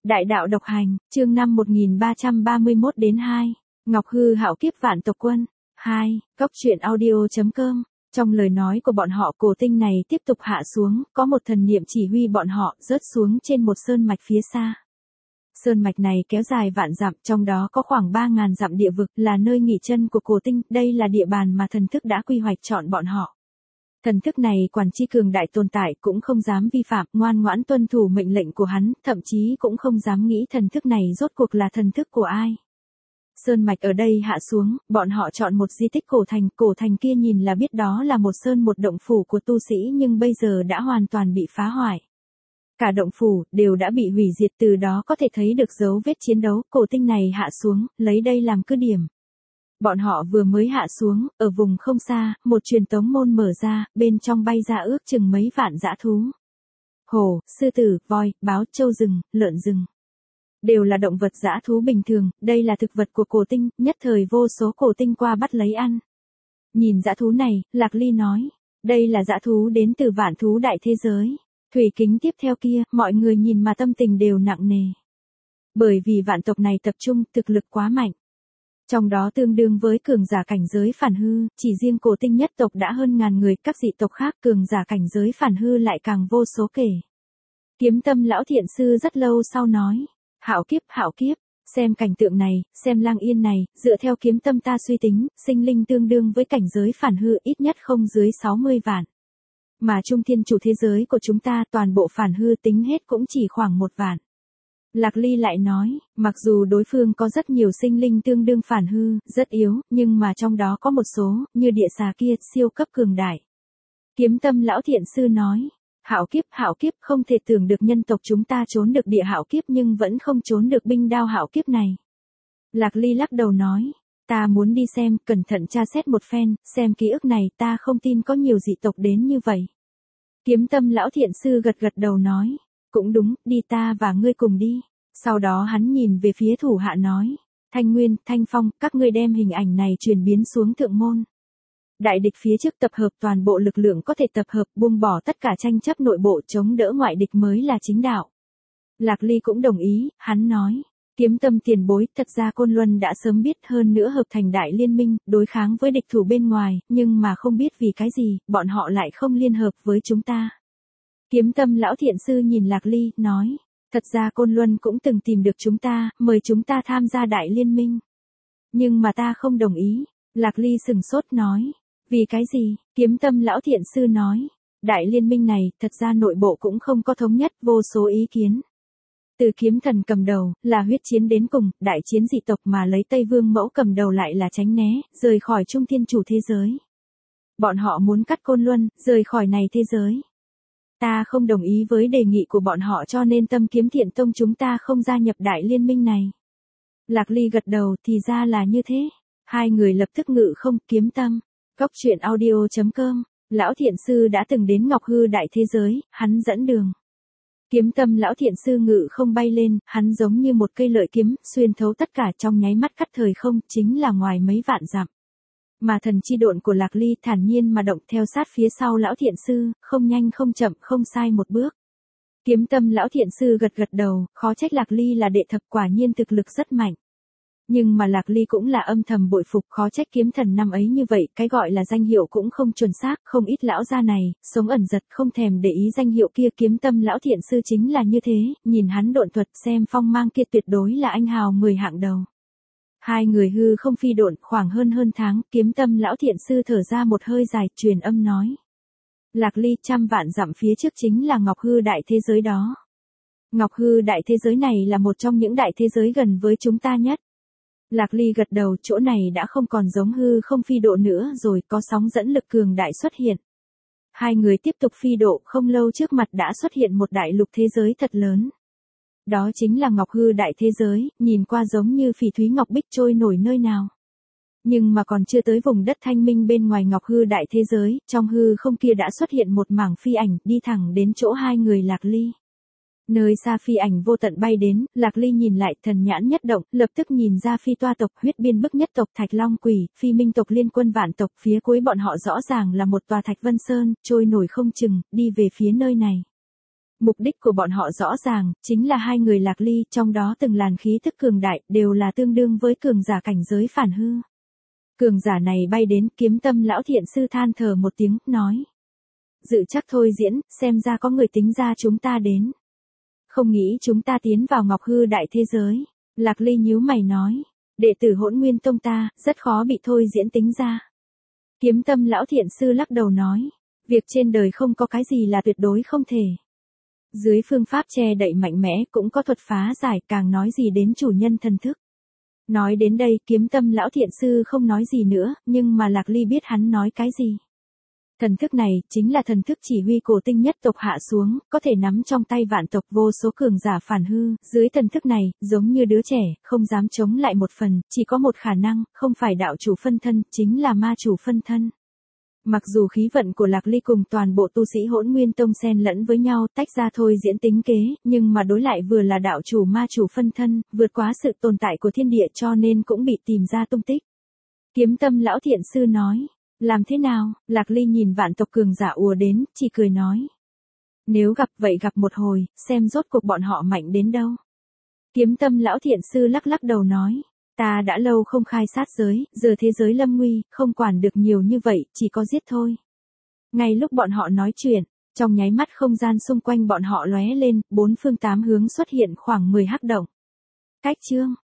Đại đạo độc hành, chương 5 1331 đến 2. Ngọc Hư Hạo kiếp vạn tộc quân. 2. Cốc truyện audio.com. Trong lời nói của bọn họ, cổ tinh này tiếp tục hạ xuống, có một thần niệm chỉ huy bọn họ rớt xuống trên một sơn mạch phía xa. Sơn mạch này kéo dài vạn dặm, trong đó có khoảng 3.000 dặm địa vực, là nơi nghỉ chân của cổ tinh, đây là địa bàn mà thần thức đã quy hoạch chọn bọn họ. Thần thức này quản chi cường đại tồn tại cũng không dám vi phạm, ngoan ngoãn tuân thủ mệnh lệnh của hắn, thậm chí cũng không dám nghĩ thần thức này rốt cuộc là thần thức của ai. Sơn mạch ở đây hạ xuống, bọn họ chọn một di tích cổ thành kia nhìn là biết đó là một sơn một động phủ của tu sĩ, nhưng bây giờ đã hoàn toàn bị phá hoại. Cả động phủ đều đã bị hủy diệt, từ đó có thể thấy được dấu vết chiến đấu. Cổ tinh này hạ xuống, lấy đây làm cứ điểm. Bọn họ vừa mới hạ xuống, ở vùng không xa, một truyền tống môn mở ra, bên trong bay ra ước chừng mấy vạn dã thú. Hổ, sư tử, voi, báo, trâu rừng, lợn rừng. Đều là động vật dã thú bình thường, đây là thực vật của cổ tinh, nhất thời vô số cổ tinh qua bắt lấy ăn. Nhìn dã thú này, Lạc Ly nói, đây là dã thú đến từ vạn thú đại thế giới. Thủy kính tiếp theo kia, mọi người nhìn mà tâm tình đều nặng nề. Bởi vì vạn tộc này tập trung, thực lực quá mạnh. Trong đó tương đương với cường giả cảnh giới phản hư, chỉ riêng cổ tinh nhất tộc đã hơn ngàn người, các dị tộc khác cường giả cảnh giới phản hư lại càng vô số kể. Kiếm Tâm lão thiện sư rất lâu sau nói, hạo kiếp, xem cảnh tượng này, xem Lang Yên này, dựa theo Kiếm Tâm ta suy tính, sinh linh tương đương với cảnh giới phản hư ít nhất không dưới 60 vạn. Mà trung thiên chủ thế giới của chúng ta toàn bộ phản hư tính hết cũng chỉ khoảng 1 vạn. Lạc Ly lại nói, mặc dù đối phương có rất nhiều sinh linh tương đương phản hư, rất yếu, nhưng mà trong đó có một số, như địa xà kia, siêu cấp cường đại. Kiếm Tâm lão thiện sư nói, hạo kiếp, không thể tưởng được nhân tộc chúng ta trốn được địa hạo kiếp nhưng vẫn không trốn được binh đao hạo kiếp này. Lạc Ly lắc đầu nói, ta muốn đi xem, cẩn thận tra xét một phen, xem ký ức này, ta không tin có nhiều dị tộc đến như vậy. Kiếm Tâm lão thiện sư gật đầu nói, cũng đúng, đi ta và ngươi cùng đi. Sau đó hắn nhìn về phía thủ hạ nói, Thanh Nguyên, Thanh Phong, các ngươi đem hình ảnh này truyền biến xuống thượng môn. Đại địch phía trước tập hợp toàn bộ lực lượng có thể tập hợp, buông bỏ tất cả tranh chấp nội bộ, chống đỡ ngoại địch mới là chính đạo. Lạc Ly cũng đồng ý, hắn nói, Kiếm Tâm tiền bối, thật ra Côn Luân đã sớm biết, hơn nữa hợp thành đại liên minh, đối kháng với địch thủ bên ngoài, nhưng mà không biết vì cái gì, bọn họ lại không liên hợp với chúng ta. Kiếm Tâm lão thiện sư nhìn Lạc Ly, nói, thật ra Côn Luân cũng từng tìm được chúng ta, mời chúng ta tham gia đại liên minh. Nhưng mà ta không đồng ý. Lạc Ly sừng sốt nói, vì cái gì? Kiếm Tâm lão thiện sư nói, đại liên minh này, thật ra nội bộ cũng không có thống nhất, vô số ý kiến. Từ Kiếm Thần cầm đầu, là huyết chiến đến cùng, đại chiến dị tộc, mà lấy Tây Vương Mẫu cầm đầu lại là tránh né, rời khỏi trung thiên chủ thế giới. Bọn họ muốn cắt Côn Luân, rời khỏi này thế giới. Ta không đồng ý với đề nghị của bọn họ, cho nên Tâm Kiếm Thiện Tông chúng ta không gia nhập đại liên minh này. Lạc Ly gật đầu, thì ra là như thế. Hai người lập tức ngự không. Kiếm Tâm. Cốc truyện audio.com. Lão thiện sư đã từng đến Ngọc Hư đại thế giới, hắn dẫn đường. Kiếm Tâm lão thiện sư ngự không bay lên, hắn giống như một cây lợi kiếm, xuyên thấu tất cả, trong nháy mắt cắt thời không, chính là ngoài mấy vạn dặm. Mà thần chi độn của Lạc Ly thản nhiên mà động theo sát phía sau lão thiện sư, không nhanh không chậm, không sai một bước. Kiếm Tâm lão thiện sư gật đầu, khó trách Lạc Ly là đệ thập, quả nhiên thực lực rất mạnh. Nhưng mà Lạc Ly cũng là âm thầm bội phục, khó trách kiếm thần năm ấy như vậy, cái gọi là danh hiệu cũng không chuẩn xác, không ít lão gia này, sống ẩn giật không thèm để ý danh hiệu kia. Kiếm Tâm lão thiện sư chính là như thế, nhìn hắn độn thuật, xem phong mang kia tuyệt đối là anh hào 10 hạng đầu. Hai người hư không phi độn khoảng hơn tháng, Kiếm Tâm lão thiện sư thở ra một hơi dài, truyền âm nói. Lạc Ly, 100 vạn dặm phía trước chính là Ngọc Hư đại thế giới đó. Ngọc Hư đại thế giới này là một trong những đại thế giới gần với chúng ta nhất. Lạc Ly gật đầu, chỗ này đã không còn giống hư không phi độ nữa rồi, có sóng dẫn lực cường đại xuất hiện. Hai người tiếp tục phi độ, không lâu trước mặt đã xuất hiện một đại lục thế giới thật lớn. Đó chính là Ngọc Hư đại thế giới, nhìn qua giống như phỉ thúy ngọc bích trôi nổi nơi nào. Nhưng mà còn chưa tới vùng đất thanh minh bên ngoài Ngọc Hư đại thế giới, trong hư không kia đã xuất hiện một mảng phi ảnh, đi thẳng đến chỗ hai người Lạc Ly. Nơi xa phi ảnh vô tận bay đến, Lạc Ly nhìn lại, thần nhãn nhất động, lập tức nhìn ra phi toa tộc, huyết biên bức nhất tộc, Thạch Long Quỷ, phi minh tộc liên quân vạn tộc, phía cuối bọn họ rõ ràng là một tòa Thạch Vân Sơn, trôi nổi không chừng, đi về phía nơi này. Mục đích của bọn họ rõ ràng, chính là hai người Lạc Ly, trong đó từng làn khí thức cường đại, đều là tương đương với cường giả cảnh giới phản hư. Cường giả này bay đến, Kiếm Tâm lão thiện sư than thở một tiếng, nói. Dự chắc thôi diễn, xem ra có người tính ra chúng ta đến. Không nghĩ chúng ta tiến vào Ngọc Hư đại thế giới. Lạc Ly nhíu mày nói. Đệ tử Hỗn Nguyên Tông ta, rất khó bị thôi diễn tính ra. Kiếm Tâm lão thiện sư lắc đầu nói. Việc trên đời không có cái gì là tuyệt đối không thể. Dưới phương pháp che đậy mạnh mẽ cũng có thuật phá giải, càng nói gì đến chủ nhân thần thức. Nói đến đây, Kiếm Tâm lão thiện sư không nói gì nữa, nhưng mà Lạc Ly biết hắn nói cái gì. Thần thức này, chính là thần thức chỉ huy cổ tinh nhất tộc hạ xuống, có thể nắm trong tay vạn tộc vô số cường giả phản hư, dưới thần thức này, giống như đứa trẻ, không dám chống lại một phần, chỉ có một khả năng, không phải đạo chủ phân thân, chính là ma chủ phân thân. Mặc dù khí vận của Lạc Ly cùng toàn bộ tu sĩ Hỗn Nguyên Tông xen lẫn với nhau, tách ra thôi diễn tính kế, nhưng mà đối lại vừa là đạo chủ ma chủ phân thân, vượt quá sự tồn tại của thiên địa cho nên cũng bị tìm ra tung tích. Kiếm Tâm lão thiện sư nói, làm thế nào? Lạc Ly nhìn vạn tộc cường giả ùa đến, chỉ cười nói. Nếu gặp vậy gặp một hồi, xem rốt cuộc bọn họ mạnh đến đâu. Kiếm Tâm lão thiện sư lắc lắc đầu nói. Ta đã lâu không khai sát giới, giờ thế giới lâm nguy, không quản được nhiều như vậy, chỉ có giết thôi. Ngay lúc bọn họ nói chuyện, trong nháy mắt không gian xung quanh bọn họ lóe lên, bốn phương tám hướng xuất hiện khoảng 10 hắc động. Cách chương